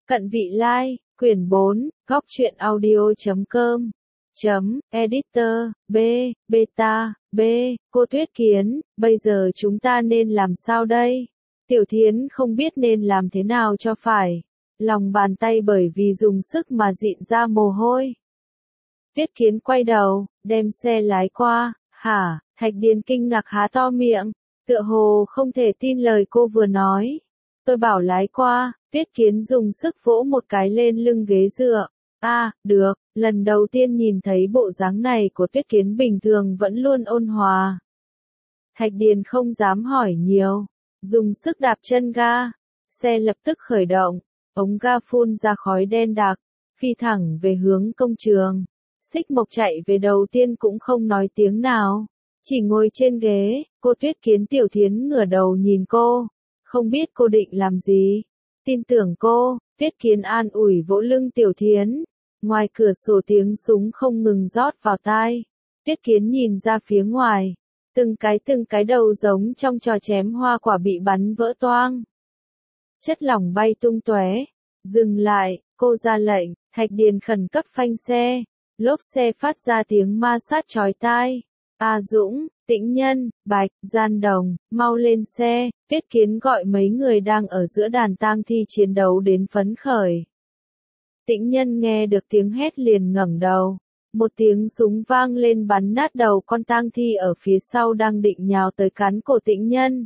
Cận Vị Lai, quyển 4, góc truyện audio.com. Editor, B, Beta, B, cô Tuyết Kiến, bây giờ chúng ta nên làm sao đây? Tiểu Thiến không biết nên làm thế nào cho phải. Lòng bàn tay bởi vì dùng sức mà dịn ra mồ hôi. Tuyết Kiến quay đầu, đem xe lái qua, hả? Thạch Điền kinh ngạc há to miệng, tựa hồ không thể tin lời cô vừa nói. Tôi bảo lái qua, Tuyết Kiến dùng sức vỗ một cái lên lưng ghế dựa. Được, lần đầu tiên nhìn thấy bộ dáng này của Tuyết Kiến bình thường vẫn luôn ôn hòa. Thạch Điền không dám hỏi nhiều, dùng sức đạp chân ga, xe lập tức khởi động, ống ga phun ra khói đen đặc, phi thẳng về hướng công trường. Xích Mộc chạy về đầu tiên cũng không nói tiếng nào, chỉ ngồi trên ghế. Cô Tuyết Kiến Tiểu Thiến ngửa đầu nhìn cô, không biết cô định làm gì. Tin tưởng cô, Tuyết Kiến an ủi vỗ lưng Tiểu Thiến. Ngoài cửa sổ tiếng súng không ngừng rót vào tai. Tuyết Kiến nhìn ra phía ngoài, từng cái đầu giống trong trò chém hoa quả bị bắn vỡ toang. Chất lỏng bay tung tóe. Dừng lại, cô ra lệnh. Thạch Điền khẩn cấp phanh xe, lốp xe phát ra tiếng ma sát chói tai. Dũng, Tĩnh Nhân, Bạch, Gian Đồng, mau lên xe. Tuyết Kiến gọi mấy người đang ở giữa đàn tang thi chiến đấu đến phấn khởi. Tĩnh Nhân nghe được tiếng hét liền ngẩng đầu. Một tiếng súng vang lên bắn nát đầu con tang thi ở phía sau đang định nhào tới cắn cổ Tĩnh Nhân.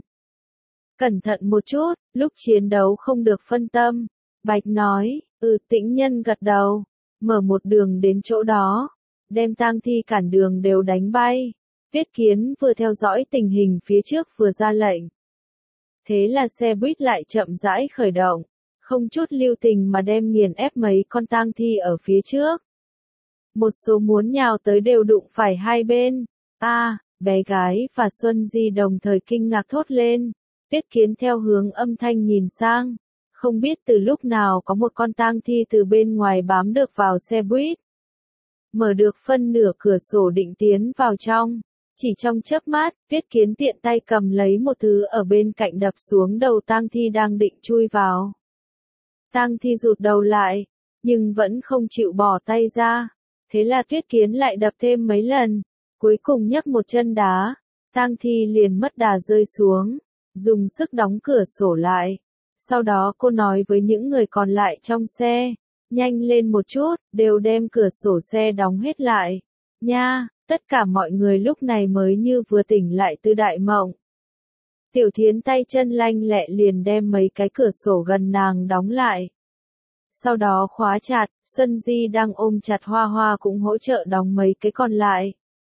Cẩn thận một chút, lúc chiến đấu không được phân tâm. Bạch nói, Tĩnh Nhân gật đầu. Mở một đường đến chỗ đó, đem tang thi cản đường đều đánh bay. Tuyết Kiến vừa theo dõi tình hình phía trước vừa ra lệnh. Thế là xe buýt lại chậm rãi khởi động, không chút lưu tình mà đem nghiền ép mấy con tang thi ở phía trước. Một số muốn nhào tới đều đụng phải hai bên. Bé gái và Xuân Di đồng thời kinh ngạc thốt lên. Tuyết Kiến theo hướng âm thanh nhìn sang, không biết từ lúc nào có một con tang thi từ bên ngoài bám được vào xe buýt. Mở được phân nửa cửa sổ định tiến vào trong. Chỉ trong chớp mắt, Tuyết Kiến tiện tay cầm lấy một thứ ở bên cạnh đập xuống đầu tang thi đang định chui vào. Tang thi rụt đầu lại, nhưng vẫn không chịu bỏ tay ra. Thế là Tuyết Kiến lại đập thêm mấy lần, cuối cùng nhấc một chân đá, tang thi liền mất đà rơi xuống, dùng sức đóng cửa sổ lại. Sau đó cô nói với những người còn lại trong xe, nhanh lên một chút, đều đem cửa sổ xe đóng hết lại. Nha! Tất cả mọi người lúc này mới như vừa tỉnh lại từ đại mộng. Tiểu Thiến tay chân lanh lẹ liền đem mấy cái cửa sổ gần nàng đóng lại. Sau đó khóa chặt, Xuân Di đang ôm chặt Hoa Hoa cũng hỗ trợ đóng mấy cái còn lại.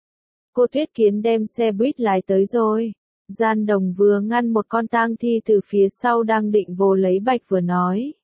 Cô Tuyết Kiến đem xe buýt lái tới rồi. Gian Đồng vừa ngăn một con tang thi từ phía sau đang định vồ lấy Bạch vừa nói.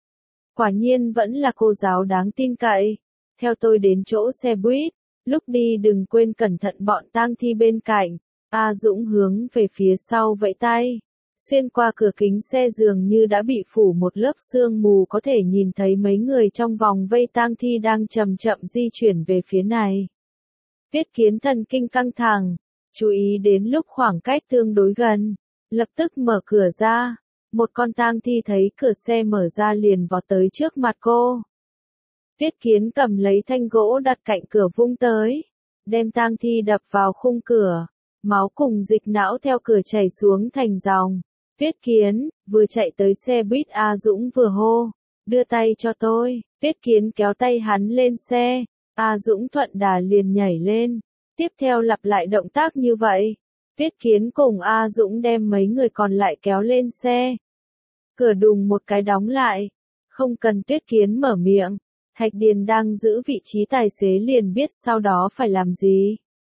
Quả nhiên vẫn là cô giáo đáng tin cậy. Theo tôi đến chỗ xe buýt. Lúc đi đừng quên cẩn thận bọn tang thi bên cạnh. Dũng hướng về phía sau vẫy tay. Xuyên qua cửa kính xe dường như đã bị phủ một lớp sương mù, có thể nhìn thấy mấy người trong vòng vây tang thi đang chậm chậm di chuyển về phía này. Tuyết Kiến thần kinh căng thẳng, chú ý đến lúc khoảng cách tương đối gần, lập tức mở cửa ra. Một con tang thi thấy cửa xe mở ra liền vọt tới trước mặt cô. Tuyết Kiến cầm lấy thanh gỗ đặt cạnh cửa vung tới, đem tang thi đập vào khung cửa, máu cùng dịch não theo cửa chảy xuống thành dòng. Tuyết Kiến, vừa chạy tới xe buýt Dũng vừa hô, đưa tay cho tôi. Tuyết Kiến kéo tay hắn lên xe, Dũng thuận đà liền nhảy lên, tiếp theo lặp lại động tác như vậy. Tuyết Kiến cùng Dũng đem mấy người còn lại kéo lên xe. Cửa đùng một cái đóng lại, không cần Tuyết Kiến mở miệng. Thạch Điền đang giữ vị trí tài xế liền biết sau đó phải làm gì.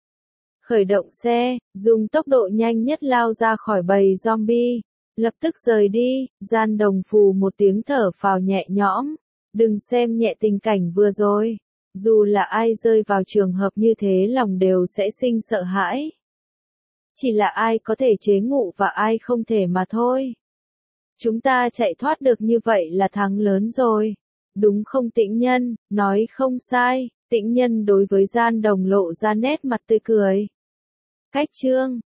Khởi động xe, dùng tốc độ nhanh nhất lao ra khỏi bầy zombie, lập tức rời đi. Gian Đồng phù một tiếng thở phào nhẹ nhõm, đừng xem nhẹ tình cảnh vừa rồi. Dù là ai rơi vào trường hợp như thế lòng đều sẽ sinh sợ hãi. Chỉ là ai có thể chế ngự và ai không thể mà thôi. Chúng ta chạy thoát được như vậy là thắng lớn rồi. Đúng không Tĩnh Nhân, nói không sai. Tĩnh Nhân đối với Gian Đồng lộ ra nét mặt tươi cười. Cách chương